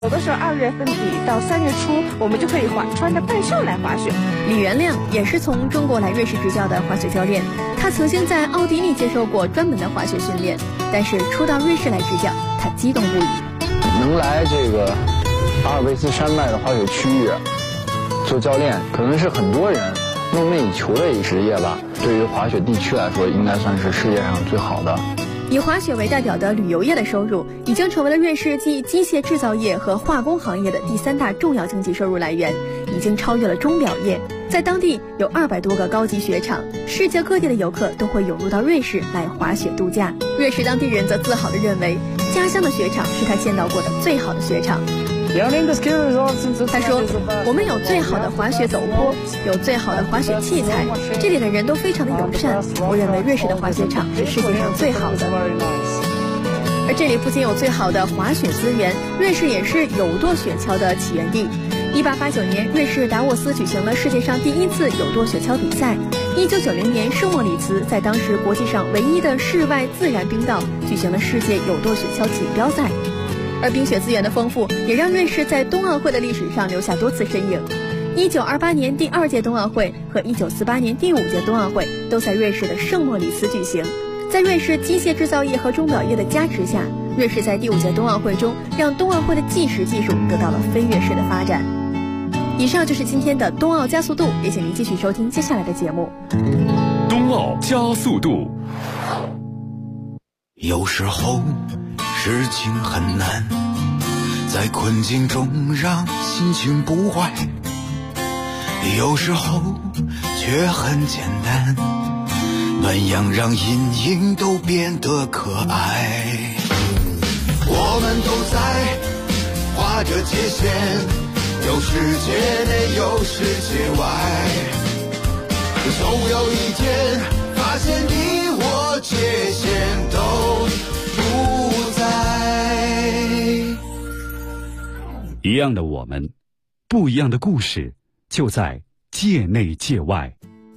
有的时候2月份底到3月初，我们就可以穿着半袖来滑雪。 李元亮也是从中国来瑞士执教的滑雪教练，他曾经在奥地利接受过专门的滑雪训练，但是初到瑞士来执教，他激动不已。 能来这个阿尔卑斯山脉的滑雪区域做教练，可能是很多人梦寐以求的一个职业吧。对于滑雪地区来说，应该算是世界上最好的。 以滑雪为代表的旅游业的收入，已经成为了瑞士继机械制造业和化工行业的第3大重要经济收入来源，已经超越了钟表业。在当地有200多个高级雪场，世界各地的游客都会涌入到瑞士来滑雪度假。瑞士当地人则自豪地认为，家乡的雪场是他见到过的最好的雪场。他说，我们有最好的滑雪陡坡，有最好的滑雪器材，这里的人都非常的友善，我认为瑞士的滑雪场是世界上最好的。而这里不仅有最好的滑雪资源，瑞士也是有舵雪橇的起源地。1889年，瑞士达沃斯举行了世界上第1次有舵雪橇比赛。1990年，圣莫里茨在当时国际上唯一的室外自然冰道举行了世界有舵雪橇锦标赛。而冰雪资源的丰富，也让瑞士在冬奥会的历史上留下多次身影。1928年第2届冬奥会和1948年第5届冬奥会都在瑞士的圣莫里茨举行。在瑞士机械制造业和钟表业的加持下，瑞士在第5届冬奥会中让冬奥会的计时技术得到了飞跃式的发展。以上就是今天的冬奥加速度，也请您继续收听接下来的节目。 冬奥加速度。 有时候事情很难，在困境中让心情不坏，有时候却很简单，暖阳让阴影都变得可爱。我们都在划着界限，有世界内有世界外，总有一天发现你我界限都不在。 一样的我们，不一样的故事，就在界内界外。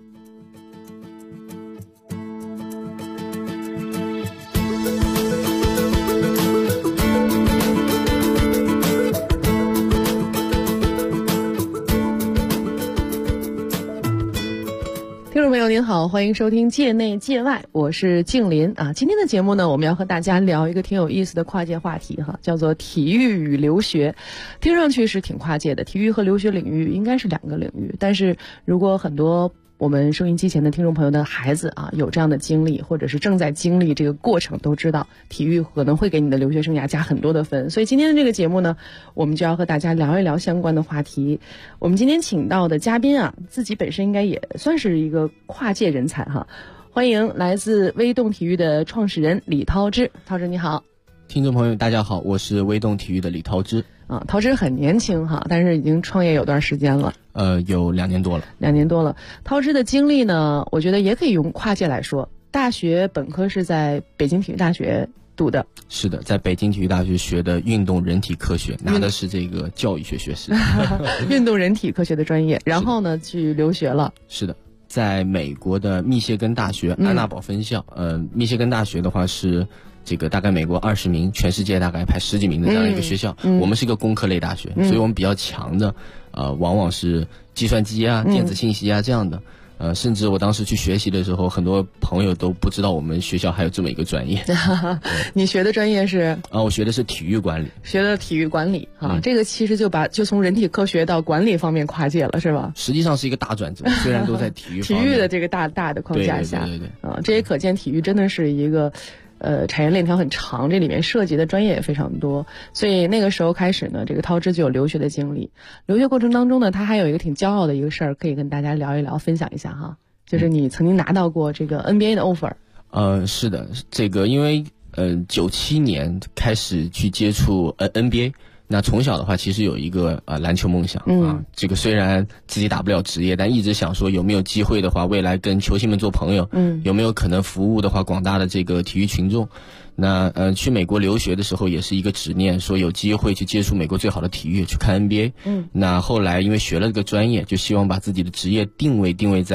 听众朋友您好，欢迎收听界内界外，我是静林啊。今天的节目呢，我们要和大家聊一个挺有意思的跨界话题哈，叫做体育与留学。听上去是挺跨界的，体育和留学领域应该是2个领域，但是如果很多我们收音机前的听众朋友的孩子啊，有这样的经历，或者是正在经历这个过程，都知道体育可能会给你的留学生涯加很多的分。所以今天的这个节目呢，我们就要和大家聊一聊相关的话题。我们今天请到的嘉宾啊，自己本身应该也算是一个跨界人才哈。欢迎来自微动体育的创始人李涛之。涛之你好。 听众朋友大家好，我是微动体育的李涛之。 涛之很年轻哈，但是已经创业有段时间了。 有2年多了。 2年多了。涛之的经历呢，我觉得也可以用跨界来说。大学本科是在北京体育大学读的。 是的，在北京体育大学学的运动人体科学，拿的是这个教育学学士。 运动人体科学的专业，然后呢去留学了。 是的，在美国的密歇根大学安娜堡分校。密歇根大学的话是这个大概美国20名，全世界大概排10几名的这样一个学校。我们是一个工科类大学，所以我们比较强的往往是计算机啊、电子信息啊这样的。甚至我当时去学习的时候，很多朋友都不知道我们学校还有这么一个专业。 你学的专业是？ 我学的是体育管理。 学的体育管理啊，这个其实就从人体科学到管理方面跨界了，是吧？ 实际上是一个大转折，虽然都在体育方面。 体育的这个大的框架下， 对。 这也可见体育真的是一个产业链条很长，这里面涉及的专业也非常多。所以那个时候开始呢，这个涛之就有留学的经历。留学过程当中呢，他还有一个挺骄傲的一个事儿，可以跟大家聊一聊，分享一下哈。就是你曾经拿到过这个 NBA 的 offer。 是的，这个因为97年开始去接触NBA。那从小的话其实有一个篮球梦想啊，这个虽然自己打不了职业，但一直想说有没有机会的话，未来跟球星们做朋友，有没有可能服务的话广大的这个体育群众。那去美国留学的时候也是一个执念，说有机会去接触美国最好的体育，去看 NBA。那后来因为学了这个专业，就希望把自己的职业定位在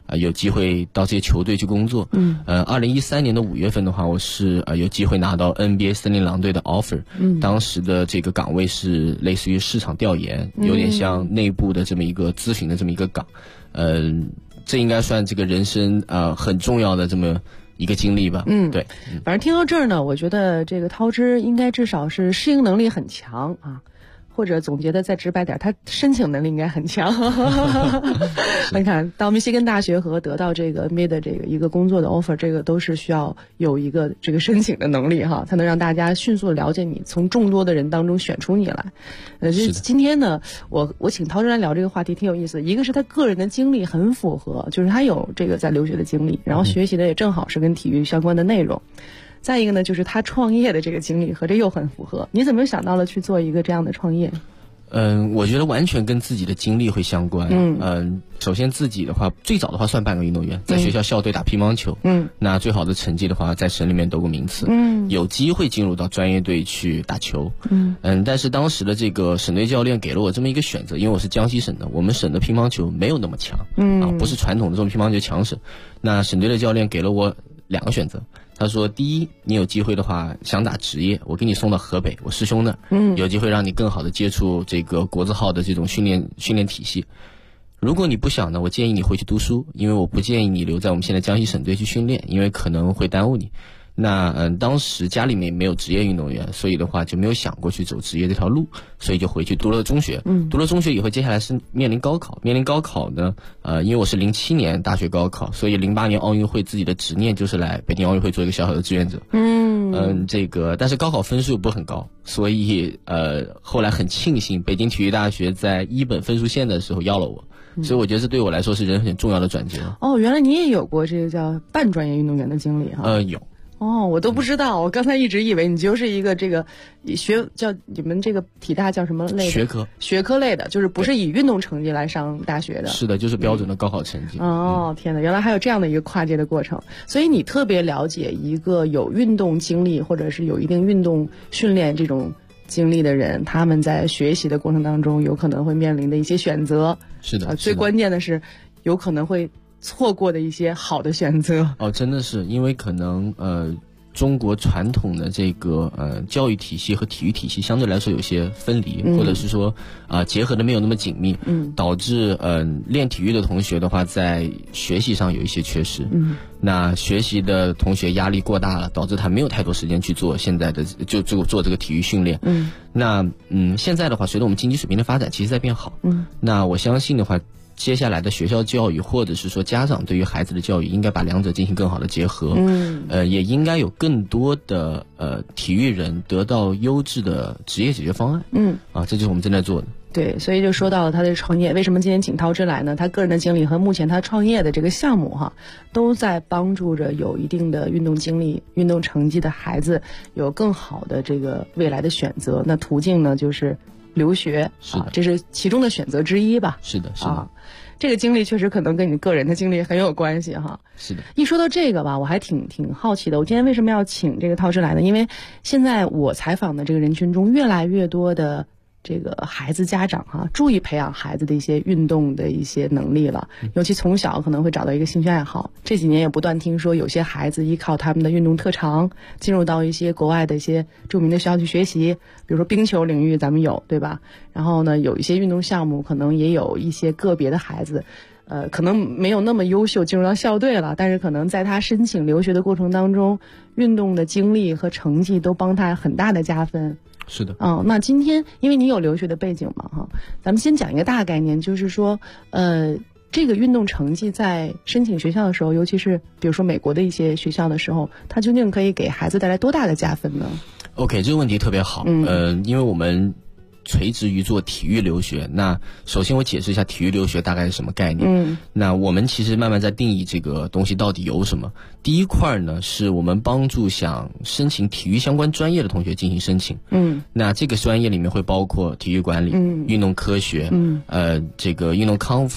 有机会到这些球队去工作。2013年的5月份的话，我是有机会拿到 NBA 森林狼队的 offer。当时的这个岗位是类似于市场调研，有点像内部的这么一个咨询的这么一个岗。这应该算这个人生很重要的这么一个经历吧。对。 反正听到这儿呢，我觉得这个涛之应该至少是适应能力很强啊。或者总结的再直白点，他申请能力应该很强。你看到密歇根大学和得到这个 NBA 的这个一个工作的 offer， 这个都是需要有一个这个申请的能力哈，才能让大家迅速了解你，从众多的人当中选出你来。今天呢，我请涛之来聊这个话题挺有意思的，一个是他个人的经历很符合，就是他有这个在留学的经历，然后学习的也正好是跟体育相关的内容。再一个呢，就是他创业的这个经历和这又很符合。你怎么想到了去做一个这样的创业？ 我觉得完全跟自己的经历会相关。首先自己的话，最早的话算半个运动员，在学校校队打乒乓球。那最好的成绩的话，在省里面得过名次。有机会进入到专业队去打球。但是当时的这个省队教练给了我这么一个选择，因为我是江西省的，我们省的乒乓球没有那么强。不是传统的这种乒乓球强省。那省队的教练给了我2个选择。他说，第一，你有机会的话想打职业，我给你送到河北，我师兄那儿，有机会让你更好的接触这个国字号的这种训练体系。如果你不想呢，我建议你回去读书，因为我不建议你留在我们现在江西省队去训练，因为可能会耽误你。那当时家里面没有职业运动员，所以的话就没有想过去走职业这条路，所以就回去读了中学。读了中学以后，接下来是面临高考。面临高考呢，因为我是07年大学高考，所以08年奥运会自己的执念就是来北京奥运会做一个小小的志愿者。但是高考分数又不是很高，所以后来很庆幸北京体育大学在1本分数线的时候要了我。所以我觉得这对我来说是人很重要的转折。 原来你也有过这个叫半专业运动员的经历哈？ 有。 我都不知道，我刚才一直以为你就是一个这个叫你们这个体大叫什么类的学科类的，就是不是以运动成绩来上大学的。 是的，就是标准的高考成绩。 天哪，原来还有这样的一个跨界的过程。所以你特别了解一个有运动经历或者是有一定运动训练这种经历的人，他们在学习的过程当中有可能会面临的一些选择。 是的， 最关键的是有可能会错过的一些好的选择。 真的是因为可能中国传统的这个教育体系和体育体系相对来说有些分离，或者是说结合的没有那么紧密，导致练体育的同学的话在学习上有一些缺失。那学习的同学压力过大了，导致他没有太多时间去做现在的就做这个体育训练。那现在的话，随着我们经济水平的发展，其实在变好。那我相信的话，接下来的学校教育或者是说家长对于孩子的教育应该把两者进行更好的结合。也应该有更多的体育人得到优质的职业解决方案。这就是我们正在做的。 对，所以就说到了他的创业。为什么今天请涛之来呢？他个人的经历和目前他创业的这个项目都在帮助着有一定的运动经历、运动成绩的孩子有更好的这个未来的选择。那途径呢，就是留学这是其中的选择之一吧。 是的。 这个经历确实可能跟你个人的经历很有关系哈。 是的。 一说到这个吧，我还挺好奇的。我今天为什么要请这个涛之来呢？因为现在我采访的这个人群中，越来越多的这个孩子家长注意培养孩子的一些运动的一些能力了，尤其从小可能会找到一个兴趣爱好。这几年也不断听说有些孩子依靠他们的运动特长进入到一些国外的一些著名的学校去学习，比如说冰球领域咱们有，对吧？然后呢，有一些运动项目可能也有一些个别的孩子可能没有那么优秀进入到校队了，但是可能在他申请留学的过程当中，运动的经历和成绩都帮他很大的加分。 是的。 那今天因为你有留学的背景嘛咱们先讲一个大概念，就是说这个运动成绩在申请学校的时候，尤其是比如说美国的一些学校的时候，它究竟可以给孩子带来多大的加分呢？ OK， 这个问题特别好。因为我们垂直于做体育留学，那首先我解释一下体育留学大概是什么概念。那我们其实慢慢在定义这个东西到底有什么。第一块呢，是我们帮助想申请体育相关专业的同学进行申请。那这个专业里面会包括体育管理、运动科学、这个运动康复、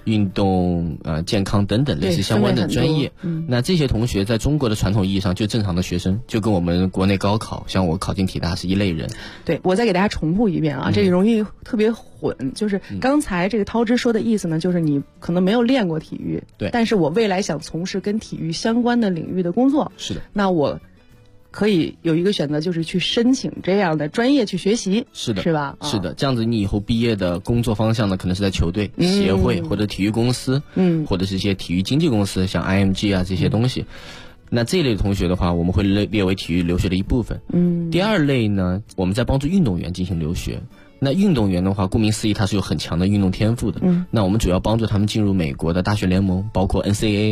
运动健康等等类似相关的专业。那这些同学在中国的传统意义上就正常的学生，就跟我们国内高考像我考进体大是一类人。 对，我再给大家重复一遍啊，这个容易特别混。就是刚才这个涛之说的意思呢，就是你可能没有练过体育， 对， 但是我未来想从事跟体育相关的领域的工作， 是的， 那我可以有一个选择，就是去申请这样的专业去学习， 是的， 是吧？ 是的，这样子你以后毕业的工作方向呢，可能是在球队、协会或者体育公司，或者是一些体育经纪公司，像 IMG 啊这些东西。那这一类的同学的话，我们会列为体育留学的一部分。第二类呢，我们在帮助运动员进行留学。那运动员的话，顾名思义，他是有很强的运动天赋的。那我们主要帮助他们进入美国的大学联盟，包括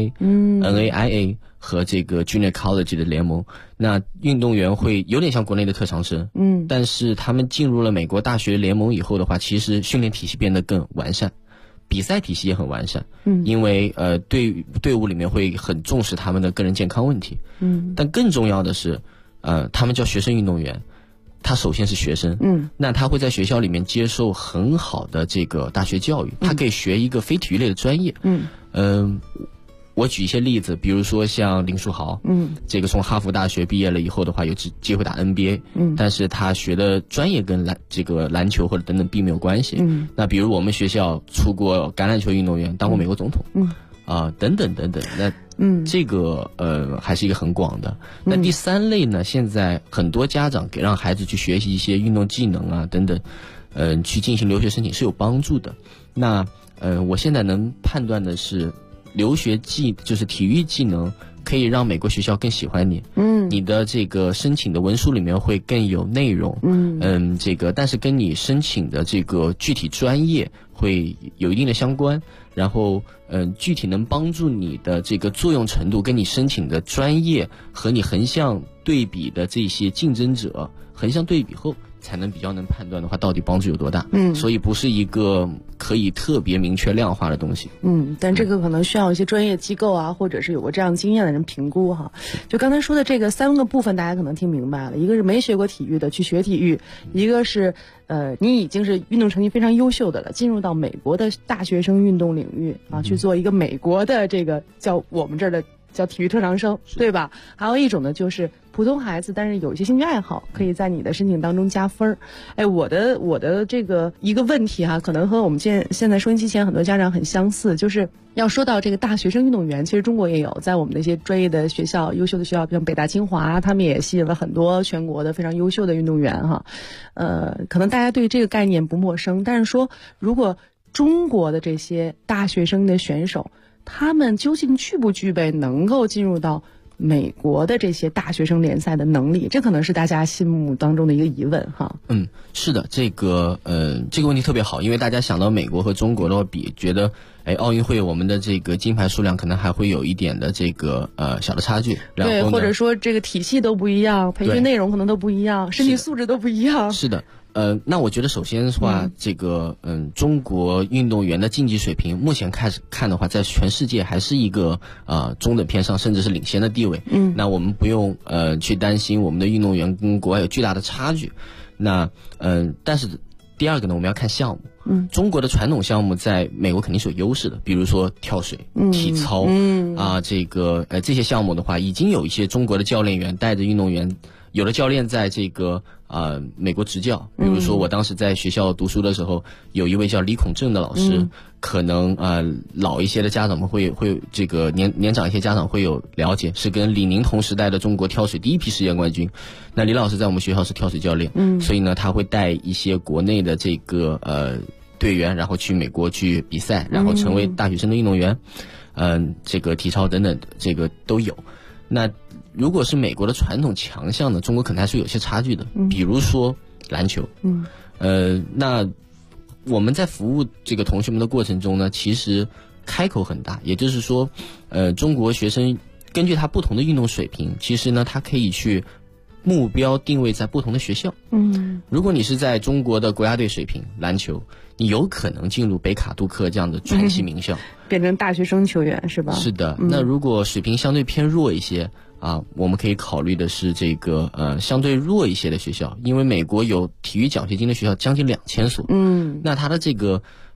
NCAA、NAIA 和这个 Junior College 的联盟。那运动员会有点像国内的特长生，但是他们进入了美国大学联盟以后的话，其实训练体系变得更完善，比赛体系也很完善。因为队伍里面会很重视他们的个人健康问题。但更重要的是，他们叫学生运动员。他首先是学生，那他会在学校里面接受很好的这个大学教育，他可以学一个非体育类的专业。我举一些例子，比如说像林书豪，这个从哈佛大学毕业了以后的话，有机会打 NBA，但是他学的专业跟篮球或者等等并没有关系。那比如我们学校出过橄榄球运动员，当过美国总统，等等等等。那这个还是一个很广的。那第三类呢，现在很多家长让孩子去学习一些运动技能啊等等，去进行留学申请是有帮助的。那我现在能判断的是，留学就是体育技能可以让美国学校更喜欢你。你的这个申请的文书里面会更有内容。但是跟你申请的这个具体专业会有一定的相关。然后具体能帮助你的这个作用程度，跟你申请的专业和你横向对比的这些竞争者横向对比后，才能比较能判断的话，到底帮助有多大。所以不是一个可以特别明确量化的东西。 但这个可能需要一些专业机构啊，或者是有过这样经验的人评估哈。就刚才说的这个3个部分，大家可能听明白了。一个是没学过体育的去学体育，一个是你已经是运动成绩非常优秀的了，进入到美国的大学生运动领域啊，去做一个美国的这个叫我们这儿的叫体育特长生，对吧？还有一种呢，就是普通孩子，但是有一些兴趣爱好，可以在你的申请当中加分。我的这个一个问题哈，可能和我们现在收音机前很多家长很相似，就是要说到这个大学生运动员，其实中国也有，在我们的一些专业的学校、优秀的学校，像北大、清华，他们也吸引了很多全国的非常优秀的运动员哈。可能大家对这个概念不陌生，但是说如果中国的这些大学生的选手，他们究竟具不具备能够进入到美国的这些大学生联赛的能力，这可能是大家心目当中的一个疑问哈。 是的，这个问题特别好，因为大家想到美国和中国的话比，觉得奥运会我们的这个金牌数量可能还会有一点的这个小的差距，然后对，或者说这个体系都不一样，培训内容可能都不一样，身体素质都不一样。 是的。那我觉得首先的话，这个中国运动员的竞技水平，目前开始看的话，在全世界还是一个中等偏上，甚至是领先的地位。那我们不用去担心我们的运动员跟国外有巨大的差距。那但是第二个呢，我们要看项目。中国的传统项目在美国肯定是有优势的，比如说跳水、体操这些项目的话，已经有一些中国的教练员带着运动员。有的教练在这个美国执教，比如说我当时在学校读书的时候，有一位叫李孔正的老师，可能老一些的家长们会这个年长一些家长会有了解，是跟李宁同时代的中国跳水第一批世界冠军。那李老师在我们学校是跳水教练，所以呢他会带一些国内的这个队员，然后去美国去比赛，然后成为大学生的运动员，这个体操等等这个都有。那如果是美国的传统强项呢，中国可能还是有些差距的，比如说篮球。那我们在服务这个同学们的过程中呢，其实开口很大，也就是说，中国学生根据他不同的运动水平，其实呢，他可以去目标定位在不同的学校。如果你是在中国的国家队水平篮球，你有可能进入北卡杜克这样的传奇名校， 变成大学生球员是吧？ 是的。那如果水平相对偏弱一些我们可以考虑的是这个相对弱一些的学校，因为美国有体育奖学金的学校将近2000所。那它的这个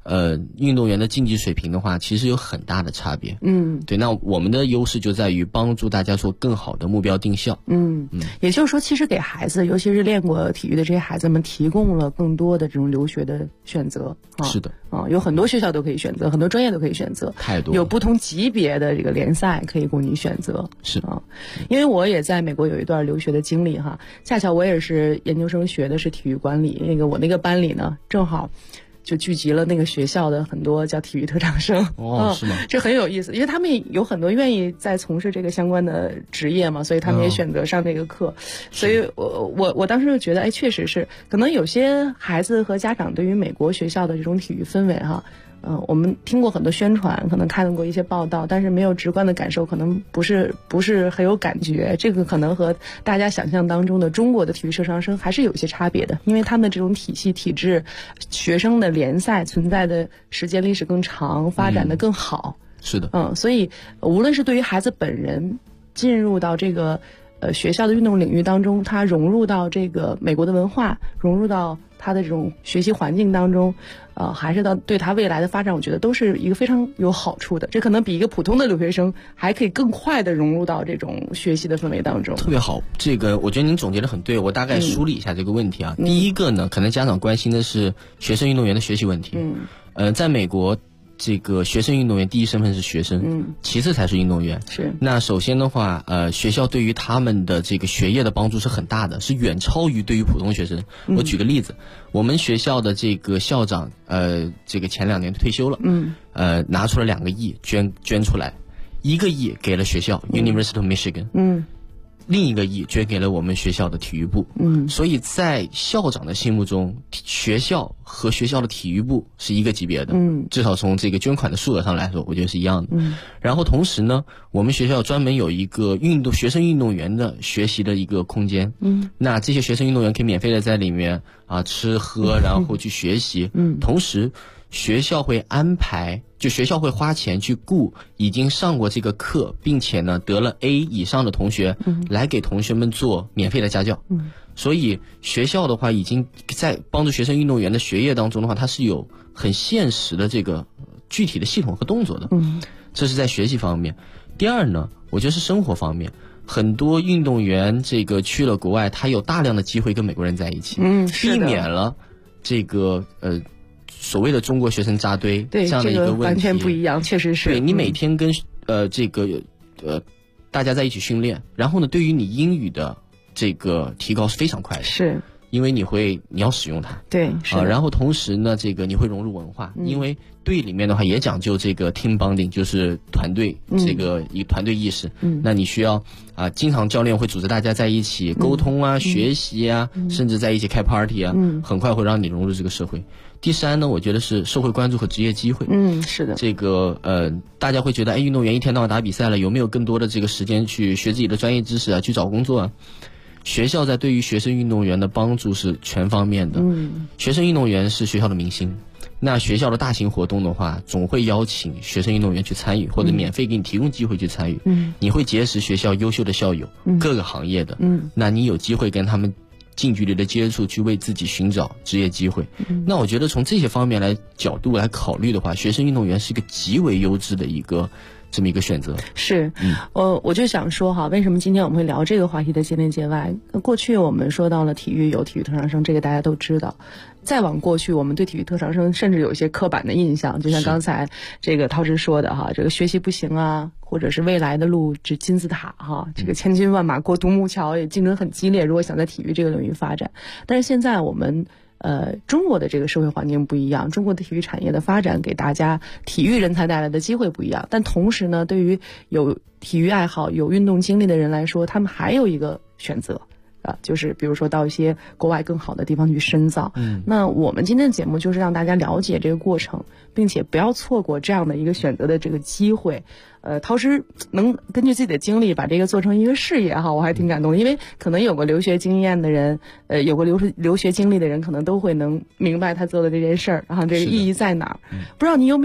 运动员的竞技水平的话，其实有很大的差别。对，那我们的优势就在于帮助大家做更好的目标定向。 也就是说，其实给孩子，尤其是练过体育的这些孩子们，提供了更多的这种留学的选择。 是的， 有很多学校都可以选择，很多专业都可以选择， 太多， 有不同级别的这个联赛可以供你选择。 是啊，因为我也在美国有一段留学的经历哈，恰巧我也是研究生学的是体育管理，我那个班里呢，正好就聚集了那个学校的很多叫体育特长生。 是吗？ 这很有意思，因为他们有很多愿意在从事这个相关的职业嘛，所以他们也选择上这个课。所以我当时就觉得，确实是，可能有些孩子和家长对于美国学校的这种体育氛围哈。我们听过很多宣传，可能看过一些报道，但是没有直观的感受，可能不是很有感觉。这个可能和大家想象当中的中国的体育特长生还是有一些差别的，因为他们的这种体系体制，学生的联赛存在的时间历史更长，发展的更好。 是的， 所以无论是对于孩子本人进入到这个学校的运动领域当中，他融入到这个美国的文化，融入到他的这种学习环境当中，还是到对他未来的发展，我觉得都是一个非常有好处的。这可能比一个普通的留学生还可以更快的融入到这种学习的氛围当中。 特别好，这个我觉得您总结得很对，我大概梳理一下这个问题啊。第一个呢，可能家长关心的是学生运动员的学习问题。在美国，这个学生运动员第一身份是学生，其次才是运动员。 是。那首先的话，学校对于他们的这个学业的帮助是很大的，是远超于对于普通学生。我举个例子，我们学校的这个校长，这个前2年退休了，拿出了2个亿捐出来，1个亿给了学校University of Michigan，另1个亿捐给了我们学校的体育部。所以在校长的心目中，学校和学校的体育部是一个级别的。至少从这个捐款的数额上来说，我觉得是一样的。然后同时呢，我们学校专门有一个学生运动员的学习的一个空间。那这些学生运动员可以免费的在里面吃喝，然后去学习。同时学校会安排，就学校会花钱去雇已经上过这个课，并且呢得了 A 以上的同学，来给同学们做免费的家教。所以学校的话，已经在帮助学生运动员的学业当中的话，它是有很现实的这个具体的系统和动作的。这是在学习方面。第二呢，我觉得是生活方面。很多运动员这个去了国外，他有大量的机会跟美国人在一起，避免了这个所谓的中国学生扎堆这样的一个问题。 完全不一样，确实是。 对，你每天跟大家在一起训练，然后呢，对于你英语的这个提高是非常快的。是。因为你要使用它。对。然后同时呢，这个你会融入文化，因为队里面的话也讲究这个 team bonding， 就是团队这个一团队意识。那你需要经常教练会组织大家在一起沟通学习甚至在一起开 party 很快会让你融入这个社会。第三呢，我觉得是社会关注和职业机会。是的。这个大家会觉得，运动员一天到晚打比赛了，有没有更多的这个时间去学自己的专业知识去找工作学校在对于学生运动员的帮助是全方面的。学生运动员是学校的明星，那学校的大型活动的话，总会邀请学生运动员去参与，或者免费给你提供机会去参与。你会结识学校优秀的校友，各个行业的。那你有机会跟他们近距离的接触，去为自己寻找职业机会。那我觉得从这些方面角度来考虑的话，学生运动员是一个极为优质的这么一个选择。是。我就想说为什么今天我们会聊这个话题的界内界外。过去我们说到了体育有体育特长生，这个大家都知道。再往过去，我们对体育特长生甚至有一些刻板的印象，就像刚才这个涛之说的这个学习不行或者是未来的路指金字塔这个千军万马过独木桥，也竞争很激烈，如果想在体育这个领域发展。但是现在我们中国的这个社会环境不一样，中国的体育产业的发展给大家体育人才带来的机会不一样，但同时呢，对于有体育爱好有运动经历的人来说，他们还有一个选择就是比如说到一些国外更好的地方去深造。那我们今天的节目就是让大家了解这个过程，并且不要错过这样的一个选择的这个机会。陶师能根据自己的经历把这个做成一个事业我还挺感动的，因为可能有过留学经验的人，有过留学经历的人，可能都会能明白他做的这件事儿，然后这个意义在哪儿。不知道你有没有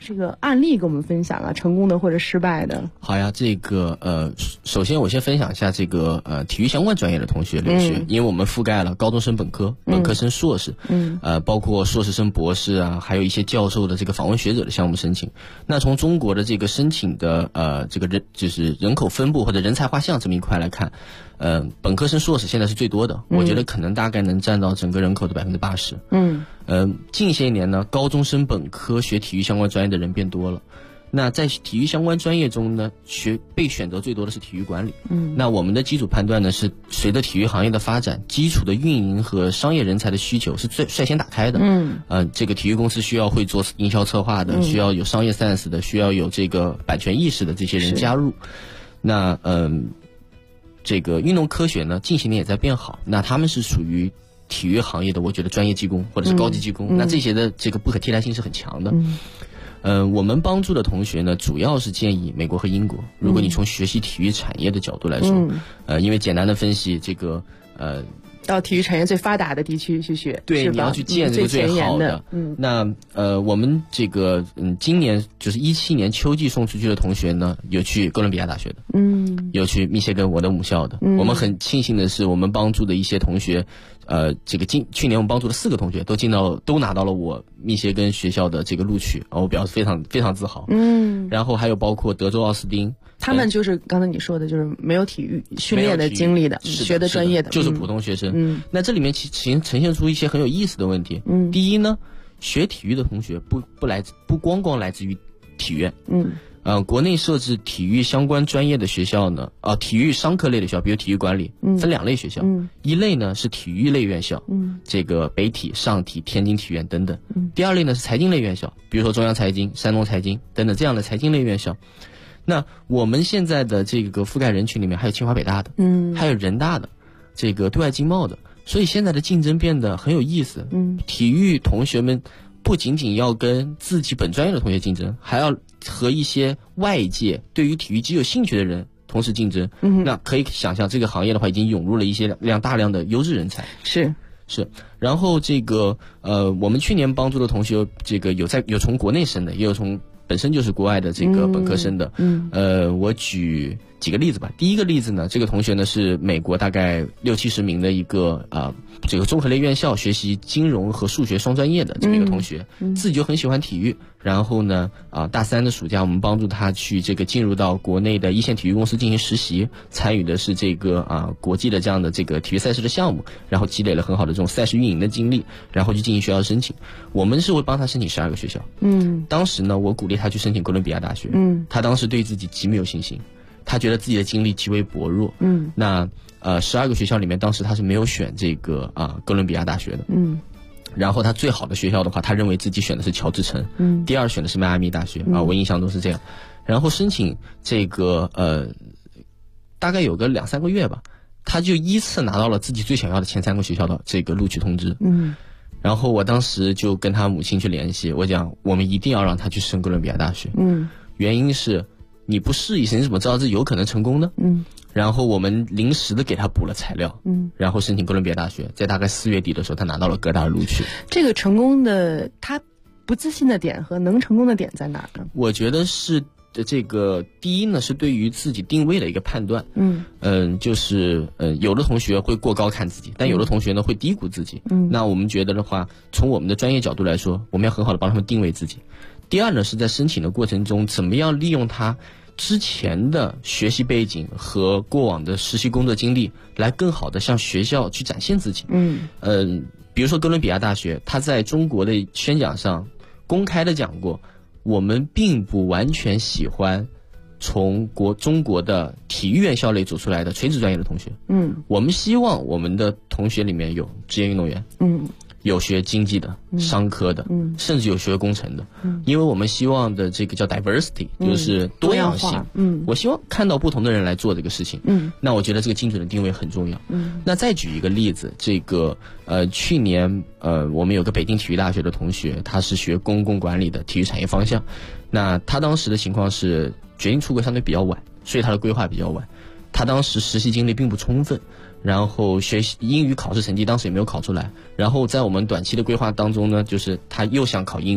这个案例跟我们分享啊，成功的或者失败的。 好呀，这个首先我先分享一下这个体育相关专业的同学留学，因为我们覆盖了高中生本科、本科生硕士，包括硕士生博士啊，还有一些教授的这个访问学者的项目申请。那从中国的这个申请的这个就是人口分布或者人才画像这么一块来看，本科生硕士现在是最多的，我觉得可能大概能占到整个人口的80%。近些年呢，高中生本科学体育相关专业的人变多了。那在体育相关专业中呢，被选择最多的是体育管理。那我们的基础判断呢是，随着体育行业的发展，基础的运营和商业人才的需求是率先打开的。这个体育公司需要会做营销策划的，需要有商业 sense 的，需要有这个版权意识的这些人加入。那这个运动科学呢，近些年也在变好。那他们是属于体育行业的，我觉得专业技工或者是高级技工。那这些的这个不可替代性是很强的。我们帮助的同学呢，主要是建议美国和英国。如果你从学习体育产业的角度来说，因为简单的分析这个到体育产业最发达的地区去学， 对，你要去见这个最好的。那我们这个今年就是17年秋季送出去的同学呢，有去哥伦比亚大学的，有去密歇根我的母校的。我们很庆幸的是，我们帮助的一些同学，这个去年我们帮助的4个同学都拿到了我密歇根学校的这个录取，我表示非常非常自豪。然后还有包括德州奥斯汀。 他们就是刚才你说的，就是没有体育训练的经历的，学的专业的， 就是普通学生。那这里面其实呈现出一些很有意思的问题。第一呢，学体育的同学不光来自于体院。国内设置体育相关专业的学校呢，体育商科类的学校，比如体育管理，分2类学校。一类呢是体育类院校，这个北体、上体、天津体院等等。第2类呢是财经类院校，比如说中央财经、山东财经等等这样的财经类院校。那我们现在的这个覆盖人群里面还有清华北大的，还有人大的，这个对外经贸的，所以现在的竞争变得很有意思。体育同学们不仅仅要跟自己本专业的同学竞争，还要和一些外界对于体育极有兴趣的人同时竞争。那可以想象，这个行业的话已经涌入了一些大量的优质人才。是。然后这个我们去年帮助的同学，这个有从国内生的，也有从本身就是国外的这个本科生的。我举几个例子吧。第一个例子呢，这个同学呢是美国大概60-70名的一个这个综合类院校学习金融和数学双专业的这么一个同学，自己就很喜欢体育。然后呢大3的暑假，我们帮助他去这个进入到国内的一线体育公司进行实习，参与的是这个国际的这样的这个体育赛事的项目，然后积累了很好的这种赛事运营的经历，然后去进行学校申请。我们是会帮他申请12个学校。当时呢，我鼓励他去申请哥伦比亚大学。他当时对自己极没有信心，他觉得自己的经历极为薄弱。那12个学校里面，当时他是没有选这个哥伦比亚大学的。然后他最好的学校的话，他认为自己选的是乔治城。第2选的是迈阿密大学。我印象中是这样。然后申请这个大概有个2-3个月吧，他就依次拿到了自己最想要的前3个学校的这个录取通知。然后我当时就跟他母亲去联系，我讲我们一定要让他去升哥伦比亚大学。原因是你不试一试，你怎么知道自己有可能成功呢？然后我们临时的给他补了材料，然后申请哥伦比亚大学，在大概4月底的时候，他拿到了哥大的录取。 这个成功的他不自信的点和能成功的点在哪儿呢？ 我觉得是这个第一呢，是对于自己定位的一个判断。就是有的同学会过高看自己，但有的同学呢会低估自己。那我们觉得的话，从我们的专业角度来说，我们要很好的帮他们定位自己。第2呢，是在申请的过程中，怎么样利用他之前的学习背景和过往的实习工作经历，来更好的向学校去展现自己。比如说哥伦比亚大学，他在中国的宣讲上公开的讲过，我们并不完全喜欢从中国的体育院校类走出来的垂直专业的同学。我们希望我们的同学里面有职业运动员，有学经济的、商科的，甚至有学工程的。因为我们希望的这个叫 diversity，就是多样性。我希望看到不同的人来做这个事情。那我觉得这个精准的定位很重要。那再举一个例子，这个去年我们有个北京体育大学的同学，他是学公共管理的体育产业方向。那他当时的情况是决定出国相对比较晚，所以他的规划比较晚。他当时实习经历并不充分，然后学习英语考试成绩当时也没有考出来。然后在我们短期的规划当中呢，就是他又想考英语，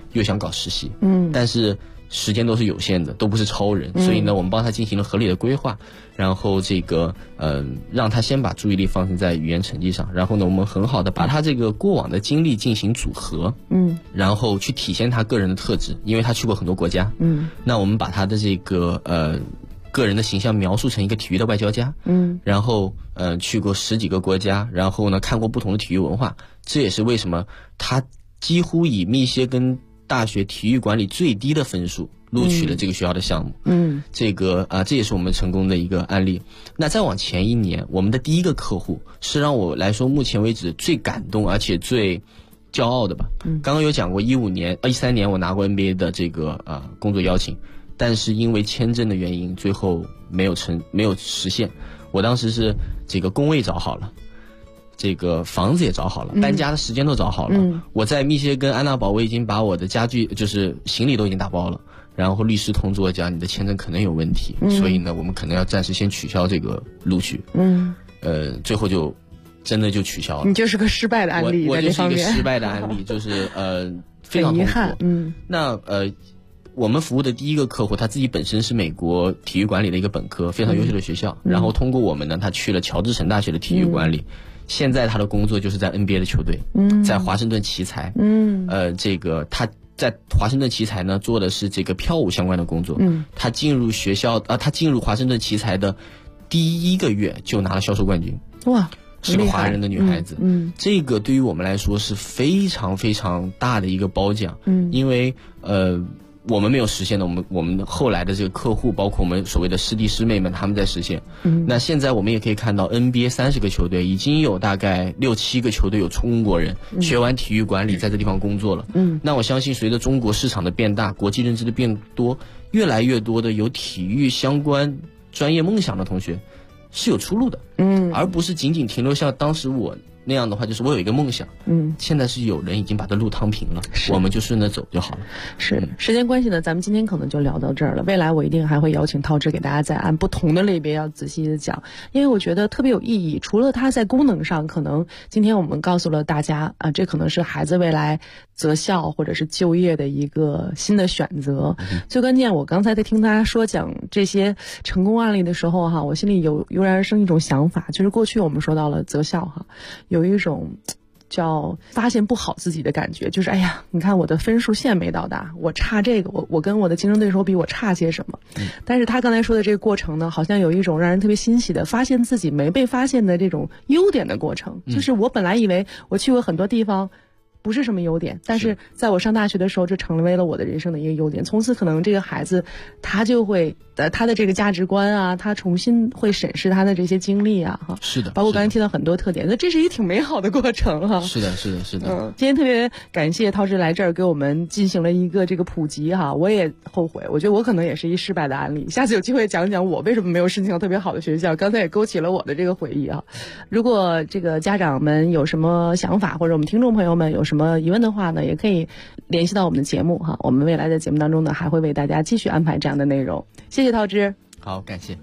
又想搞实习，但是时间都是有限的，都不是超人，所以呢，我们帮他进行了合理的规划，然后这个让他先把注意力放在语言成绩上，然后呢，我们很好的把他这个过往的经历进行组合，然后去体现他个人的特质，因为他去过很多国家，那我们把他的这个个人的形象描述成一个体育的外交家，然后去过10几个国家，然后呢看过不同的体育文化，这也是为什么他几乎以密歇根大学体育管理最低的分数录取了这个学校的项目。这个这也是我们成功的一个案例。那再往前1年，我们的第一个客户是让我来说目前为止最感动而且最骄傲的吧。刚刚有讲过13年我拿过 NBA 的这个工作邀请，但是因为签证的原因，最后没有实现。我当时是这个工位找好了，这个房子也找好了，搬家的时间都找好了。我在密歇根安娜堡，我已经把我的家具就是行李都已经打包了，然后律师通知我讲你的签证可能有问题，所以呢我们可能要暂时先取消这个录取。最后就真的就取消了。 你就是个失败的案例， 我就是一个失败的案例，就是非常痛苦。很遗憾。那我们服务的第一个客户，他自己本身是美国体育管理的一个本科，非常优秀的学校，然后通过我们呢，他去了乔治城大学的体育管理。现在他的工作就是在 NBA 的球队，在华盛顿奇才，这个他在华盛顿奇才呢做的是这个票务相关的工作，他进入学校他进入华盛顿奇才的第1个月就拿了销售冠军，哇，是个华人的女孩子，这个对于我们来说是非常非常大的一个褒奖，因为我们没有实现的，我们后来的这个客户，包括我们所谓的师弟师妹们，他们在实现。那现在我们也可以看到 NBA 30个球队已经有大概6、7个球队有中国人学完体育管理在这地方工作了。那我相信随着中国市场的变大，国际认知的变多，越来越多的有体育相关专业梦想的同学是有出路的，而不是仅仅停留像当时我那样的话，就是我有一个梦想，现在是有人已经把这路趟平了，我们就顺着走就好了。 是时间关系呢，咱们今天可能就聊到这儿了。未来我一定还会邀请涛之给大家再按不同的类别要仔细的讲，因为我觉得特别有意义。除了它在功能上，可能今天我们告诉了大家这可能是孩子未来择校或者是就业的一个新的选择。最关键，我刚才在听他说讲这些成功案例的时候我心里油然而生一种想法，就是过去我们说到了择校有一种叫发现不好自己的感觉，就是哎呀，你看我的分数线没到达，我差这个，我跟我的竞争对手比，我差些什么。但是他刚才说的这个过程呢，好像有一种让人特别欣喜的发现自己没被发现的这种优点的过程。就是我本来以为我去过很多地方不是什么优点，但是在我上大学的时候，这成为了我的人生的一个优点。从此可能这个孩子他就会他的这个价值观他重新会审视他的这些经历是的， 包括刚才提到很多特点，那这是一个挺美好的过程是的。 今天特别感谢涛之来这儿给我们进行了一个这个普及我也后悔，我觉得我可能也是一失败的案例，下次有机会讲讲我为什么没有申请到特别好的学校，刚才也勾起了我的这个回忆如果这个家长们有什么想法，或者我们听众朋友们有什么疑问的话呢，也可以联系到我们的节目我们未来的节目当中呢，还会为大家继续安排这样的内容。谢谢涛之。 好，感谢。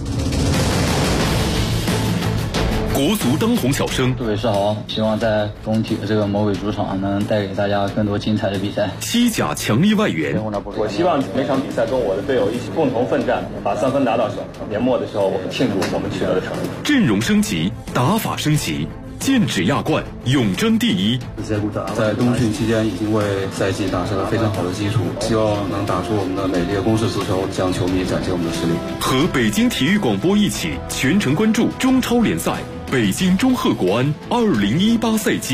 国足当红小生， 杜伟是好，希望在工体的这个魔鬼主场能带给大家更多精彩的比赛。 西甲强力外援， 我希望每场比赛跟我的队友一起共同奋战，把3分拿到手。年末的时候，我们庆祝我们取得的成绩。 阵容升级，打法升级，剑指亚冠，永争第一。 在冬训期间已经为赛季打下了非常好的基础，希望能打出我们的美丽的攻势足球，向球迷展现我们的实力。 和北京体育广播一起全程关注中超联赛北京中赫国安2018赛季。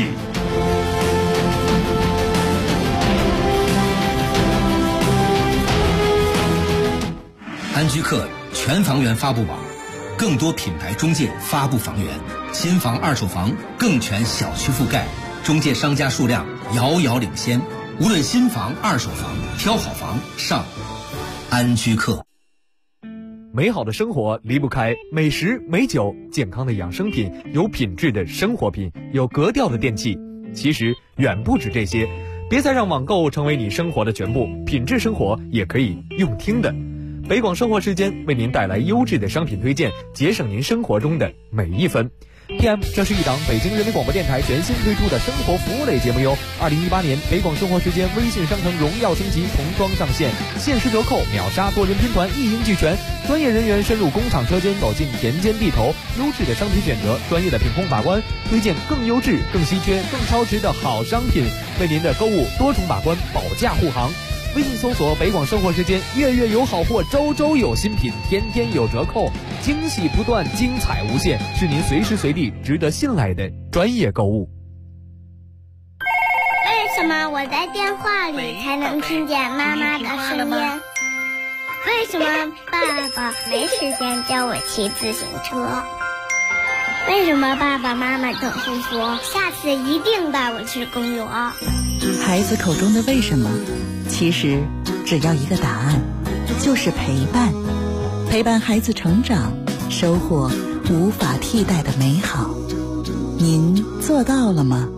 安居客全房源发布网，更多品牌中介发布房源，新房二手房更全小区覆盖，中介商家数量遥遥领先。无论新房二手房，挑好房上安居客。 美好的生活离不开美食美酒，健康的养生品，有品质的生活品，有格调的电器。其实远不止这些，别再让网购成为你生活的全部，品质生活也可以用听的。北广生活时间为您带来优质的商品推荐，节省您生活中的每一分。 PM， 这是一档北京人民广播电台全新推出的生活服务类节目哟。2018年北广生活时间微信商城荣耀升级童装上线，限时折扣，秒杀多人拼团，一应俱全。专业人员深入工厂车间，走进田间地头，优质的商品选择，专业的品控把关，推荐更优质、更稀缺、更超值的好商品，为您的购物多重把关，保驾护航。微信搜索北广生活时间，月月有好货，周周有新品，天天有折扣，惊喜不断，精彩无限，是您随时随地值得信赖的专业购物。 为什么我在电话里才能听见妈妈的声音？为什么爸爸没时间教我骑自行车？为什么爸爸妈妈总是说下次一定带我去公园？ 孩子口中的为什么，其实只要一个答案，就是陪伴。陪伴孩子成长，收获无法替代的美好。您做到了吗？